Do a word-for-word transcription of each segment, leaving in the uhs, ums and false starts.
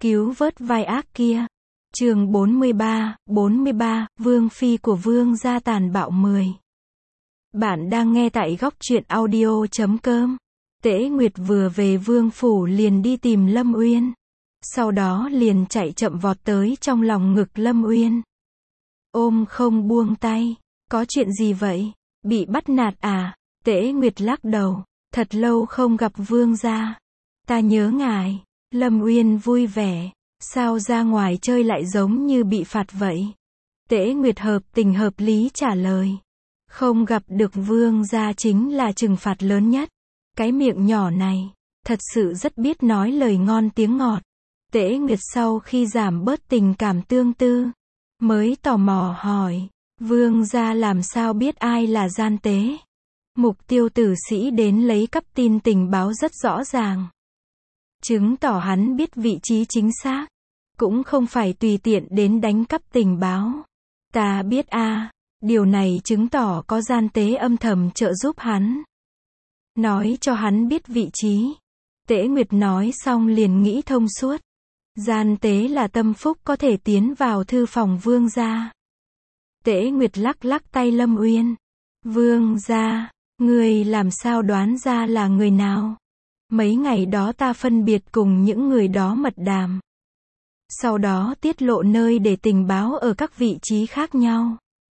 Cứu vớt vai ác kia. Chương bốn mươi ba, bốn mươi ba, Vương phi của Vương gia tàn bạo mười. Bạn đang nghe tại góc truyện audio chấm com. Tễ Nguyệt vừa về vương phủ liền đi tìm Lâm Uyên. Sau đó liền chạy chậm vọt tới trong lòng ngực Lâm Uyên. Ôm không buông tay. Có chuyện gì vậy? Bị bắt nạt à? Tễ Nguyệt lắc đầu. Thật lâu không gặp vương gia. Ta nhớ ngài. Lâm Uyên vui vẻ. Sao ra ngoài chơi lại giống như bị phạt vậy? Tễ Nguyệt hợp tình hợp lý trả lời. Không gặp được vương gia chính là trừng phạt lớn nhất. Cái miệng nhỏ này, thật sự rất biết nói lời ngon tiếng ngọt. Tễ Nguyệt sau khi giảm bớt tình cảm tương tư, mới tò mò hỏi, vương gia làm sao biết ai là gian tế? Mục tiêu tử sĩ đến lấy cắp tin tình báo rất rõ ràng. Chứng tỏ hắn biết vị trí chính xác. Cũng không phải tùy tiện đến đánh cắp tình báo. Ta biết a, à, điều này chứng tỏ có gian tế âm thầm trợ giúp hắn. Nói cho hắn biết vị trí. Tễ Nguyệt nói xong liền nghĩ thông suốt. Gian tế là tâm phúc có thể tiến vào thư phòng vương gia. Tễ Nguyệt lắc lắc tay Lâm Uyên. Vương gia, người làm sao đoán ra là người nào? Mấy ngày đó ta phân biệt cùng những người đó mật đàm. Sau đó tiết lộ nơi để tình báo ở các vị trí khác nhau.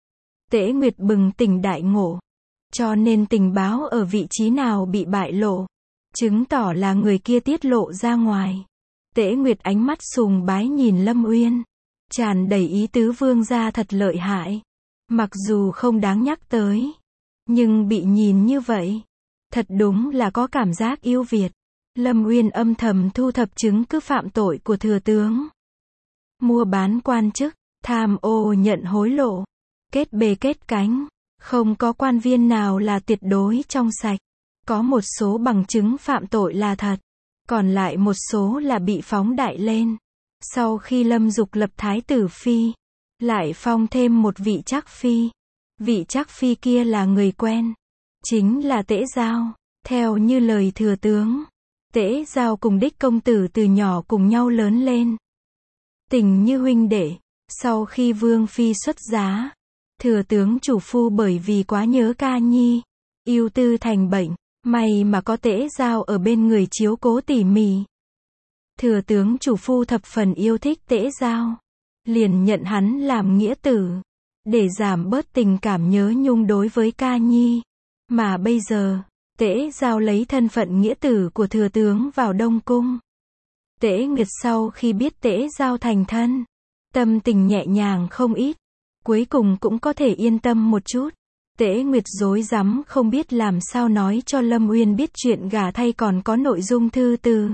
Tễ Nguyệt bừng tỉnh đại ngộ. Cho nên tình báo ở vị trí nào bị bại lộ, chứng tỏ là người kia tiết lộ ra ngoài. Tễ Nguyệt ánh mắt sùng bái nhìn Lâm Uyên. Tràn đầy ý tứ vương gia thật lợi hại. Mặc dù không đáng nhắc tới. Nhưng bị nhìn như vậy. Thật đúng là có cảm giác yêu Việt. Lâm Uyên âm thầm thu thập chứng cứ phạm tội của thừa tướng. Mua bán quan chức, tham ô nhận hối lộ, kết bè kết cánh. Không có quan viên nào là tuyệt đối trong sạch. Có một số bằng chứng phạm tội là thật. Còn lại một số là bị phóng đại lên. Sau khi Lâm Dục lập thái tử phi, lại phong thêm một vị trác phi. Vị trác phi kia là người quen. Chính là Tễ Giao. Theo như lời thừa tướng, Tễ Giao cùng đích công tử từ nhỏ cùng nhau lớn lên. Tình như huynh đệ. Sau khi vương phi xuất giá, thừa tướng chủ phu bởi vì quá nhớ ca nhi, yêu tư thành bệnh, may mà có Tễ Giao ở bên người chiếu cố tỉ mỉ. Thừa tướng chủ phu thập phần yêu thích Tễ Giao, liền nhận hắn làm nghĩa tử, để giảm bớt tình cảm nhớ nhung đối với ca nhi. Mà bây giờ, Tễ Giao lấy thân phận nghĩa tử của thừa tướng vào Đông Cung. Tễ Nguyệt sau khi biết Tễ Giao thành thân, tâm tình nhẹ nhàng không ít. Cuối cùng cũng có thể yên tâm một chút. Tễ Nguyệt rối rắm không biết làm sao nói cho Lâm Uyên biết chuyện gả thay còn có nội dung thư từ.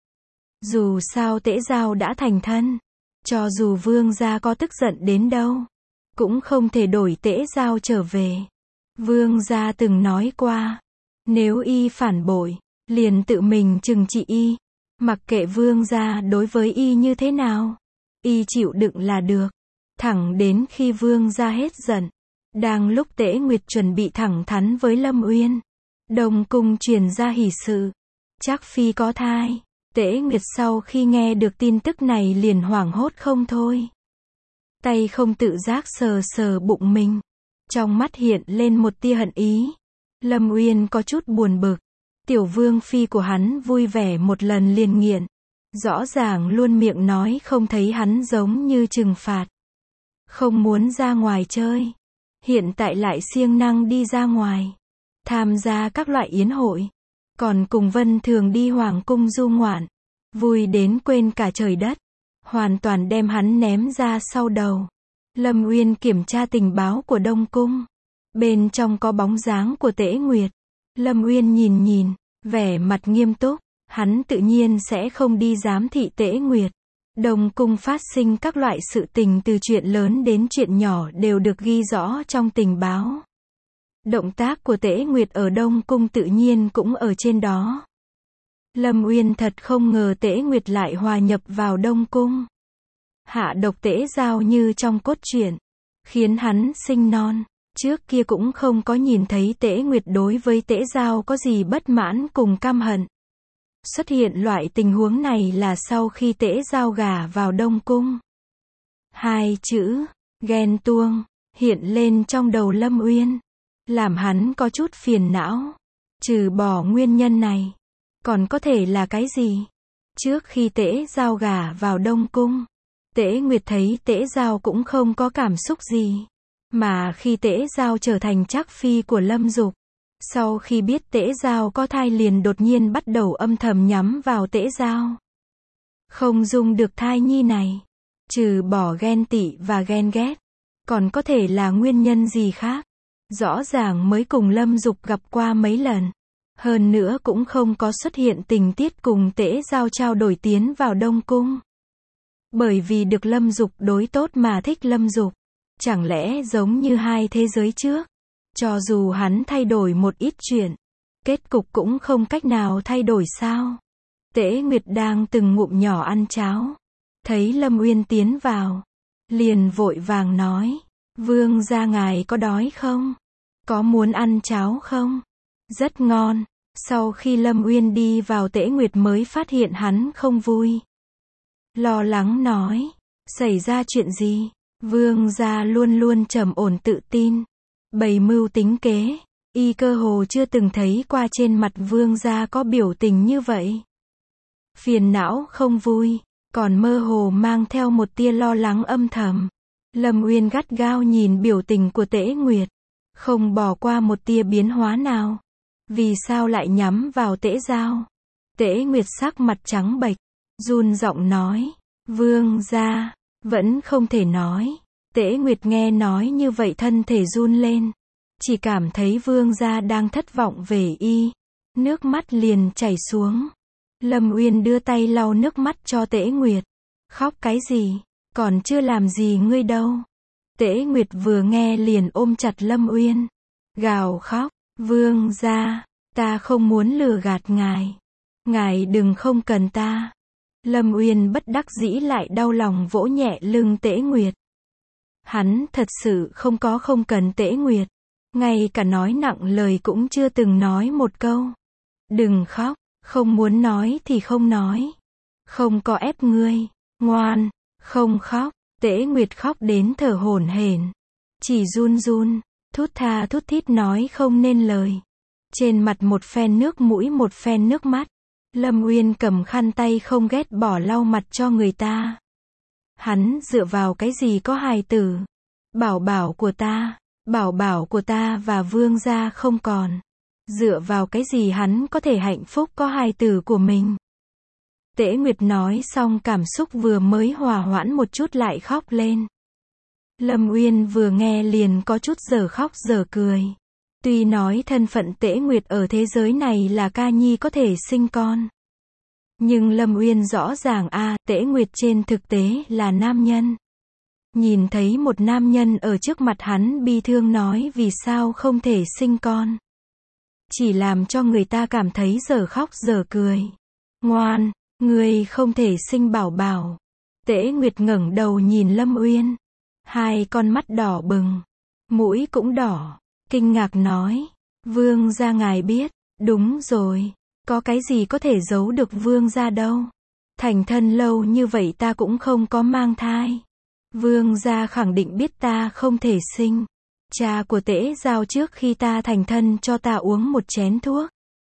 Dù sao Tễ Giao đã thành thân, cho dù vương gia có tức giận đến đâu, cũng không thể đổi Tễ Giao trở về. Vương gia từng nói qua, nếu y phản bội, liền tự mình trừng trị y. Mặc kệ vương gia đối với y như thế nào, y chịu đựng là được. Thẳng đến khi vương gia hết giận. Đang lúc Tễ Nguyệt chuẩn bị thẳng thắn với Lâm Uyên, Đông Cung truyền ra hỉ sự. Trác phi có thai. Tễ Nguyệt sau khi nghe được tin tức này liền hoảng hốt không thôi. Tay không tự giác sờ sờ bụng mình. Trong mắt hiện lên một tia hận ý. Lâm Uyên có chút buồn bực. Tiểu vương phi của hắn vui vẻ một lần liền nghiện. Rõ ràng luôn miệng nói không thấy hắn giống như trừng phạt. Không muốn ra ngoài chơi. Hiện tại lại siêng năng đi ra ngoài. Tham gia các loại yến hội. Còn cùng Vân Thường đi hoàng cung du ngoạn. Vui đến quên cả trời đất. Hoàn toàn đem hắn ném ra sau đầu. Lâm Uyên kiểm tra tình báo của Đông Cung. Bên trong có bóng dáng của Tễ Nguyệt. Lâm Uyên nhìn nhìn, vẻ mặt nghiêm túc. Hắn tự nhiên sẽ không đi giám thị Tễ Nguyệt. Đông Cung phát sinh các loại sự tình từ chuyện lớn đến chuyện nhỏ đều được ghi rõ trong tình báo. Động tác của Tễ Nguyệt ở Đông Cung tự nhiên cũng ở trên đó. Lâm Uyên thật không ngờ Tễ Nguyệt lại hòa nhập vào Đông Cung. Hạ độc Tễ Giao như trong cốt truyện, khiến hắn sinh non. Trước kia cũng không có nhìn thấy Tễ Nguyệt đối với Tễ Giao có gì bất mãn cùng căm hận. Xuất hiện loại tình huống này là sau khi Tễ Giao gả vào Đông Cung. Hai chữ, ghen tuông, hiện lên trong đầu Lâm Uyên, làm hắn có chút phiền não. Trừ bỏ nguyên nhân này, còn có thể là cái gì? Trước khi Tễ Giao gả vào Đông Cung, Tễ Nguyệt thấy Tễ Giao cũng không có cảm xúc gì. Mà khi Tễ Giao trở thành trác phi của Lâm Dục, sau khi biết Tễ Giao có thai liền đột nhiên bắt đầu âm thầm nhắm vào Tễ Giao. Không dung được thai nhi này. Trừ bỏ ghen tị và ghen ghét, còn có thể là nguyên nhân gì khác? Rõ ràng mới cùng Lâm Dục gặp qua mấy lần. Hơn nữa cũng không có xuất hiện tình tiết cùng Tễ Giao trao đổi tiến vào Đông Cung. Bởi vì được Lâm Dục đối tốt mà thích Lâm Dục. Chẳng lẽ giống như hai thế giới trước? Cho dù hắn thay đổi một ít chuyện, kết cục cũng không cách nào thay đổi sao? Tễ Nguyệt đang từng ngụm nhỏ ăn cháo. Thấy Lâm Uyên tiến vào, liền vội vàng nói, vương gia ngài có đói không? Có muốn ăn cháo không? Rất ngon. Sau khi Lâm Uyên đi vào Tễ Nguyệt mới phát hiện hắn không vui. Lo lắng nói, xảy ra chuyện gì? Vương gia luôn luôn trầm ổn tự tin, bày mưu tính kế, y cơ hồ chưa từng thấy qua trên mặt vương gia có biểu tình như vậy. Phiền não không vui, còn mơ hồ mang theo một tia lo lắng âm thầm. Lâm Uyên gắt gao nhìn biểu tình của Tễ Nguyệt, không bỏ qua một tia biến hóa nào. Vì sao lại nhắm vào Tễ Giao? Tễ Nguyệt sắc mặt trắng bệch, run giọng nói, vương gia, vẫn không thể nói. Tễ Nguyệt nghe nói như vậy thân thể run lên, chỉ cảm thấy vương gia đang thất vọng về y, nước mắt liền chảy xuống. Lâm Uyên đưa tay lau nước mắt cho Tễ Nguyệt. Khóc cái gì? Còn chưa làm gì ngươi đâu. Tễ Nguyệt vừa nghe liền ôm chặt Lâm Uyên, gào khóc, vương gia, ta không muốn lừa gạt ngài. Ngài đừng không cần ta. Lâm Uyên bất đắc dĩ lại đau lòng vỗ nhẹ lưng Tễ Nguyệt. Hắn thật sự không có không cần Tễ Nguyệt. Ngay cả nói nặng lời cũng chưa từng nói một câu. Đừng khóc, không muốn nói thì không nói. Không có ép ngươi, ngoan, không khóc. Tễ Nguyệt khóc đến thở hổn hển, chỉ run run, thút tha thút thít nói không nên lời. Trên mặt một phen nước mũi một phen nước mắt. Lâm Uyên cầm khăn tay không ghét bỏ lau mặt cho người ta. Hắn dựa vào cái gì có hài tử? Bảo bảo của ta, bảo bảo của ta và vương gia không còn. Dựa vào cái gì hắn có thể hạnh phúc có hài tử của mình? Tễ Nguyệt nói xong cảm xúc vừa mới hòa hoãn một chút lại khóc lên. Lâm Uyên vừa nghe liền có chút dở khóc dở cười. Tuy nói thân phận Tễ Nguyệt ở thế giới này là ca nhi có thể sinh con. Nhưng Lâm Uyên rõ ràng a, à, Tễ Nguyệt trên thực tế là nam nhân. Nhìn thấy một nam nhân ở trước mặt hắn bi thương nói vì sao không thể sinh con. Chỉ làm cho người ta cảm thấy dở khóc dở cười. Ngoan, ngươi không thể sinh bảo bảo. Tễ Nguyệt ngẩng đầu nhìn Lâm Uyên. Hai con mắt đỏ bừng, mũi cũng đỏ, kinh ngạc nói, vương gia ngài biết, đúng rồi, có cái gì có thể giấu được vương gia đâu. Thành thân lâu như vậy ta cũng không có mang thai. Vương gia khẳng định biết ta không thể sinh. Cha của Tễ Giao trước khi ta thành thân cho ta uống một chén thuốc.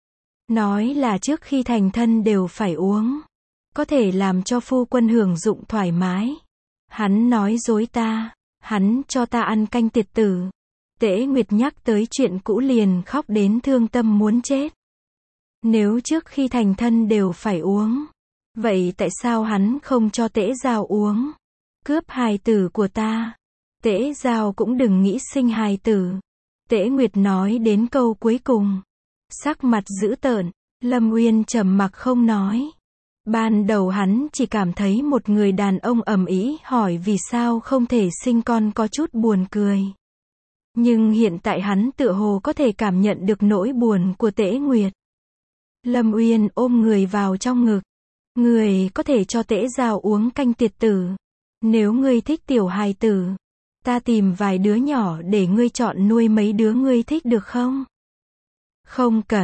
Nói là trước khi thành thân đều phải uống. Có thể làm cho phu quân hưởng dụng thoải mái. Hắn nói dối ta. Hắn cho ta ăn canh tiệt tử. Tễ Nguyệt nhắc tới chuyện cũ liền khóc đến thương tâm muốn chết. Nếu trước khi thành thân đều phải uống, vậy tại sao hắn không cho Tễ Giao uống? Cướp hài tử của ta. Tễ Giao cũng đừng nghĩ sinh hài tử. Tễ Nguyệt nói đến câu cuối cùng, sắc mặt dữ tợn. Lâm Uyên trầm mặc không nói. Ban đầu hắn chỉ cảm thấy một người đàn ông ầm ĩ hỏi vì sao không thể sinh con có chút buồn cười. Nhưng hiện tại hắn tựa hồ có thể cảm nhận được nỗi buồn của Tễ Nguyệt. Lâm Uyên ôm người vào trong ngực. Người có thể cho Tễ Giao uống canh tiệt tử. Nếu ngươi thích tiểu hài tử, ta tìm vài đứa nhỏ để ngươi chọn nuôi mấy đứa ngươi thích được không? Không cần.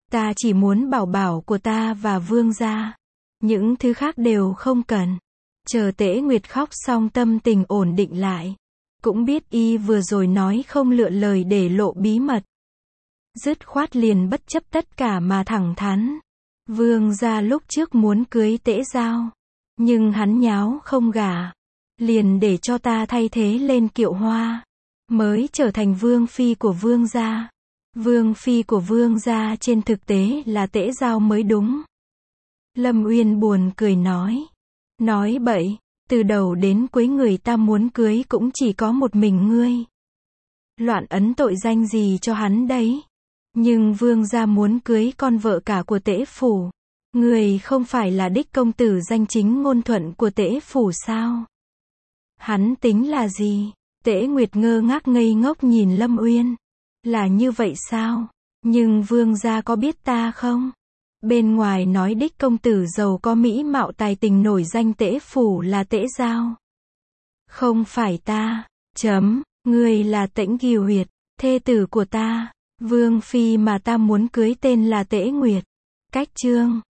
Ta chỉ muốn bảo bảo của ta và vương gia. Những thứ khác đều không cần. Chờ Tễ Nguyệt khóc xong tâm tình ổn định lại. Cũng biết y vừa rồi nói không lựa lời để lộ bí mật. Dứt khoát liền bất chấp tất cả mà thẳng thắn. Vương gia lúc trước muốn cưới Tễ Giao. Nhưng hắn nháo không gả. Liền để cho ta thay thế lên Kiệu Hoa. Mới trở thành vương phi của vương gia. Vương phi của vương gia trên thực tế là Tễ Giao mới đúng. Lâm Uyên buồn cười nói. Nói bậy, từ đầu đến cuối người ta muốn cưới cũng chỉ có một mình ngươi. Loạn ấn tội danh gì cho hắn đấy. Nhưng vương gia muốn cưới con vợ cả của Tễ phủ. Người không phải là đích công tử danh chính ngôn thuận của Tễ phủ sao? Hắn tính là gì? Tễ Nguyệt ngơ ngác ngây ngốc nhìn Lâm Uyên. Là như vậy sao? Nhưng vương gia có biết ta không? Bên ngoài nói đích công tử giàu có mỹ mạo tài tình nổi danh Tễ phủ là Tễ Giao. Không phải ta. Chấm. Người là Tĩnh Kiều Huyệt, thê tử của ta. Vương phi mà ta muốn cưới tên là Tễ Nguyệt. Cách chương.